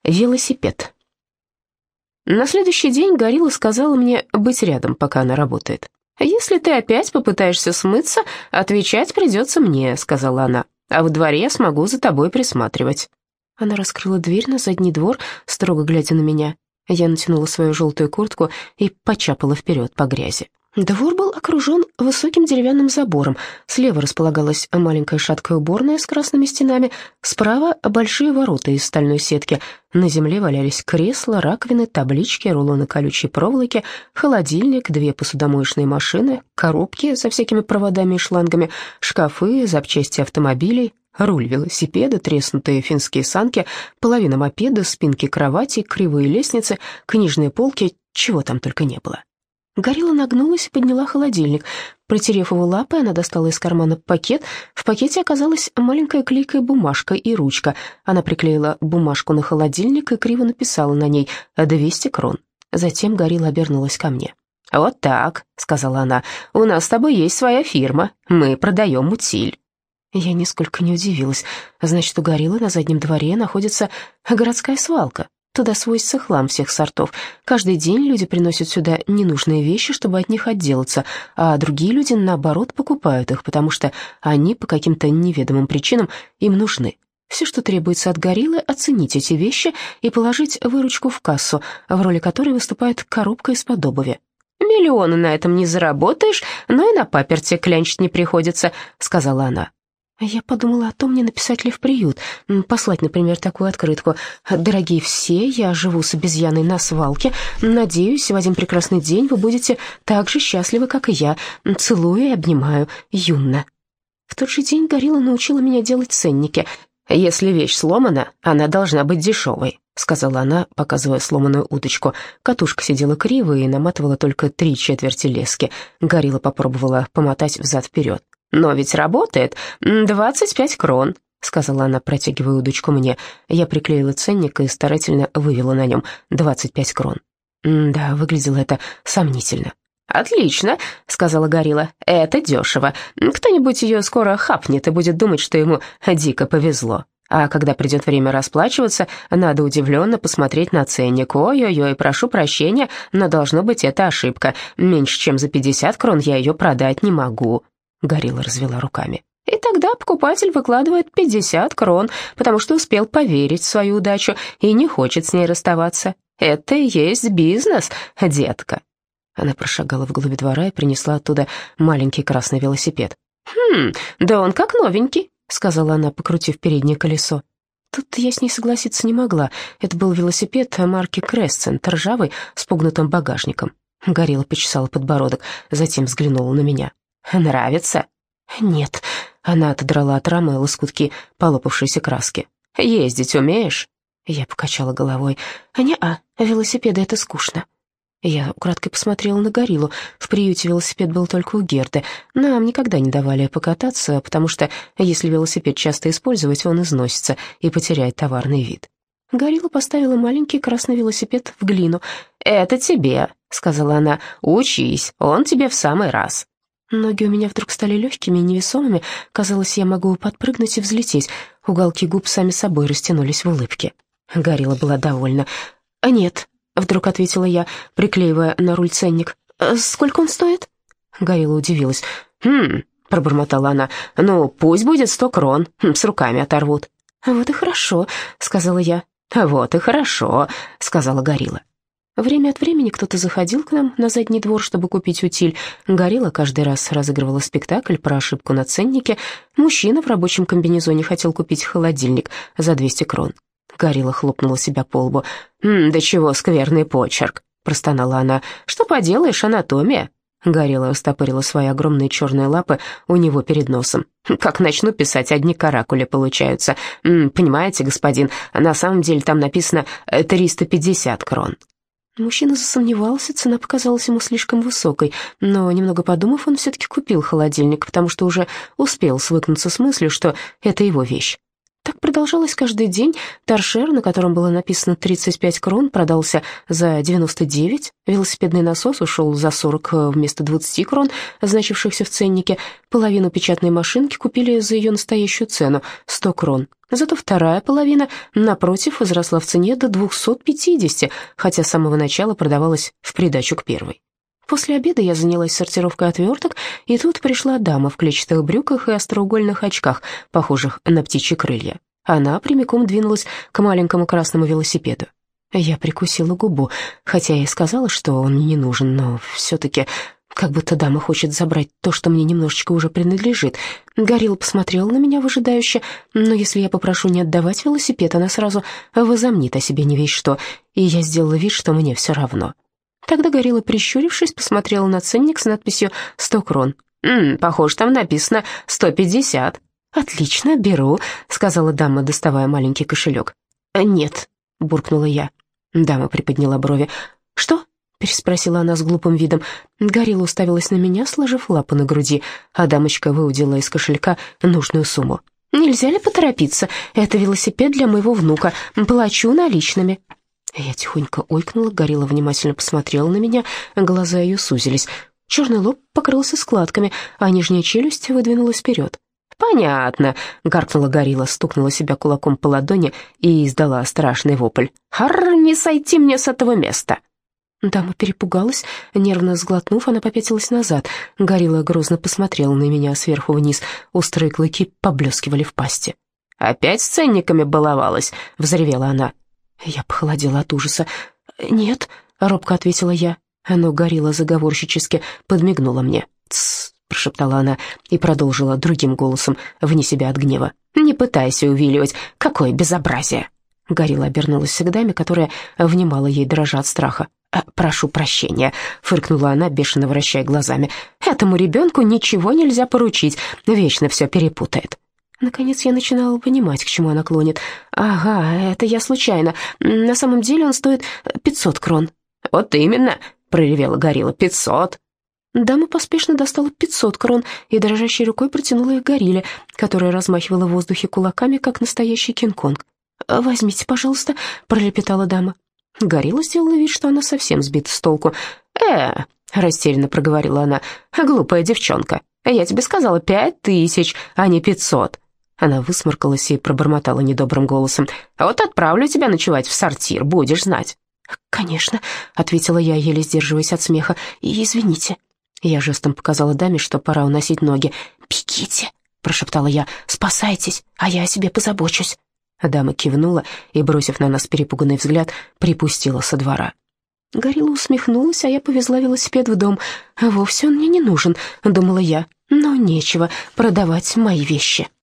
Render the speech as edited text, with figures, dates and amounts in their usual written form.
Велосипед. На следующий день Горилла сказала мне быть рядом, пока она работает. «Если ты опять попытаешься смыться, отвечать придется мне», — сказала она, «а в дворе я смогу за тобой присматривать». Она раскрыла дверь на задний двор, строго глядя на меня. Я натянула свою желтую куртку и почапала вперед по грязи. Двор был окружен высоким деревянным забором. Слева располагалась маленькая шаткая уборная с красными стенами, справа большие ворота из стальной сетки. На земле валялись кресла, раковины, таблички, рулоны колючей проволоки, холодильник, 2 посудомоечные машины, коробки со всякими проводами и шлангами, шкафы, запчасти автомобилей, руль велосипеда, треснутые финские санки, половина мопеда, спинки кровати, кривые лестницы, книжные полки, чего там только не было. Горилла нагнулась и подняла холодильник. Протерев его лапой, она достала из кармана пакет. В пакете оказалась маленькая клейкая бумажка и ручка. Она приклеила бумажку на холодильник и криво написала на ней 200 крон. Затем Горилла обернулась ко мне. «Вот так», — сказала она, — «у нас с тобой есть своя фирма. Мы продаем утиль». Я нисколько не удивилась. Значит, у Гориллы на заднем дворе находится городская свалка. Туда свозится хлам всех сортов. Каждый день люди приносят сюда ненужные вещи, чтобы от них отделаться, а другие люди, наоборот, покупают их, потому что они по каким-то неведомым причинам им нужны. Все, что требуется от Гориллы, оценить эти вещи и положить выручку в кассу, в роли которой выступает коробка из-под обуви. «Миллионы на этом не заработаешь, но и на паперти клянчить не приходится», — сказала она. Я подумала о том, не написать ли в приют, послать, например, такую открытку. «Дорогие все, я живу с обезьяной на свалке. Надеюсь, в один прекрасный день вы будете так же счастливы, как и я. Целую и обнимаю. Юнна». В тот же день Горилла научила меня делать ценники. «Если вещь сломана, она должна быть дешевой», — сказала она, показывая сломанную удочку. Катушка сидела криво и наматывала только 3/4 лески. Горилла попробовала помотать взад-вперед. «Но ведь работает. 25 крон», — сказала она, протягивая удочку мне. Я приклеила ценник и старательно вывела на нем 25 крон. Да, выглядело это сомнительно. «Отлично», — сказала Горилла, — «это дешево. Кто-нибудь ее скоро хапнет и будет думать, что ему дико повезло. А когда придет время расплачиваться, надо удивленно посмотреть на ценник. Ой-ой-ой, прошу прощения, но должно быть это ошибка. Меньше чем за 50 крон я ее продать не могу». Горилла развела руками. «И тогда покупатель выкладывает 50 крон, потому что успел поверить в свою удачу и не хочет с ней расставаться. Это и есть бизнес, детка». Она прошагала вглубь двора и принесла оттуда маленький красный велосипед. Да он как новенький», — сказала она, покрутив переднее колесо. Тут я с ней согласиться не могла. Это был велосипед марки Кресцент, ржавый, с погнутым багажником. Горилла почесала подбородок, затем взглянула на меня. «Нравится?» «Нет». Она отодрала от рамы лоскутки полопавшейся краски. «Ездить умеешь?» Я покачала головой. «Не-а, велосипеды — это скучно». Я украдкой посмотрела на Гориллу. В приюте велосипед был только у Герды. Нам никогда не давали покататься, потому что, если велосипед часто использовать, он износится и потеряет товарный вид. Горилла поставила маленький красный велосипед в глину. «Это тебе», — сказала она. «Учись, он тебе в самый раз». Ноги у меня вдруг стали легкими и невесомыми. Казалось, я могу подпрыгнуть и взлететь. Уголки губ сами собой растянулись в улыбке. Горилла была довольна. «Нет», — вдруг ответила я, приклеивая на руль ценник. «Сколько он стоит?» Горилла удивилась. Пробормотала она. «Ну, пусть будет 100 крон, с руками оторвут». «Вот и хорошо», — сказала я. «Вот и хорошо», — сказала Горилла. Время от времени кто-то заходил к нам на задний двор, чтобы купить утиль. Горилла каждый раз разыгрывала спектакль про ошибку на ценнике. Мужчина в рабочем комбинезоне хотел купить холодильник за 200 крон. Горилла хлопнула себя по лбу. «Да чего скверный почерк», — простонала она. «Что поделаешь, анатомия». Горилла растопырила свои огромные черные лапы у него перед носом. «Как начну писать, одни каракули получаются. Понимаете, господин, на самом деле там написано 350 крон». Мужчина засомневался, цена показалась ему слишком высокой, но, немного подумав, он все-таки купил холодильник, потому что уже успел свыкнуться с мыслью, что это его вещь. Так продолжалось каждый день. Торшер, на котором было написано 35 крон, продался за 99. Велосипедный насос ушел за 40 вместо 20 крон, значившихся в ценнике. Половину печатной машинки купили за ее настоящую цену — 100 крон. Зато вторая половина, напротив, возросла в цене до 250, хотя с самого начала продавалась в придачу к первой. После обеда я занялась сортировкой отверток, и тут пришла дама в клетчатых брюках и остроугольных очках, похожих на птичьи крылья. Она прямиком двинулась к маленькому красному велосипеду. Я прикусила губу, хотя я и сказала, что он мне не нужен, но все-таки как будто дама хочет забрать то, что мне немножечко уже принадлежит. Горилла посмотрела на меня выжидающе, но если я попрошу не отдавать велосипед, она сразу возомнит о себе не весть что, и я сделала вид, что мне все равно. Тогда Горилла, прищурившись, посмотрела на ценник с надписью «100 крон». Похоже, там написано 150. «Отлично, беру», — сказала дама, доставая маленький кошелек. «Нет», — буркнула я. Дама приподняла брови. «Что?» — переспросила она с глупым видом. Горилла уставилась на меня, сложив лапы на груди, а дамочка выудила из кошелька нужную сумму. «Нельзя ли поторопиться? Это велосипед для моего внука. Плачу наличными». Я тихонько ойкнула, Горилла внимательно посмотрела на меня, глаза ее сузились. Черный лоб покрылся складками, а нижняя челюсть выдвинулась вперед. «Понятно», — гаркнула Горилла, стукнула себя кулаком по ладони и издала страшный вопль. «Арр, не сойти мне с этого места!» Дама перепугалась, нервно сглотнув, она попятилась назад. Горилла грозно посмотрела на меня сверху вниз, острые клыки поблескивали в пасти. «Опять с ценниками баловалась?» — взревела она. Я похолодела от ужаса. «Нет», — робко ответила я, но Горилла заговорщически подмигнула мне. «Тссс», — прошептала она и продолжила другим голосом, вне себя от гнева. «Не пытайся увиливать, какое безобразие!» Горилла обернулась к даме, которая внимала ей, дрожа от страха. «Прошу прощения», — фыркнула она, бешено вращая глазами. «Этому ребенку ничего нельзя поручить, вечно все перепутает». Наконец я начинала понимать, к чему она клонит. «Ага, это я случайно. На самом деле он стоит 500 крон». «Вот именно», — проревела Горилла, — 500. Дама поспешно достала 500 крон и дрожащей рукой протянула их Горилле, которая размахивала в воздухе кулаками, как настоящий Кинг-Конг. «Возьмите, пожалуйста», — пролепетала дама. Горилла сделала вид, что она совсем сбита с толку. Растерянно проговорила она, — «глупая девчонка. Я тебе сказала 5000, а не 500». Она высморкалась и пробормотала недобрым голосом. «Вот отправлю тебя ночевать в сортир, будешь знать». «Конечно», — ответила я, еле сдерживаясь от смеха. «И извините». Я жестом показала даме, что пора уносить ноги. «Бегите», — прошептала я, — «спасайтесь, а я о себе позабочусь». Дама кивнула и, бросив на нас перепуганный взгляд, припустила со двора. Горилла усмехнулась, а я повезла велосипед в дом. «Вовсе он мне не нужен», — думала я, — «но нечего продавать мои вещи».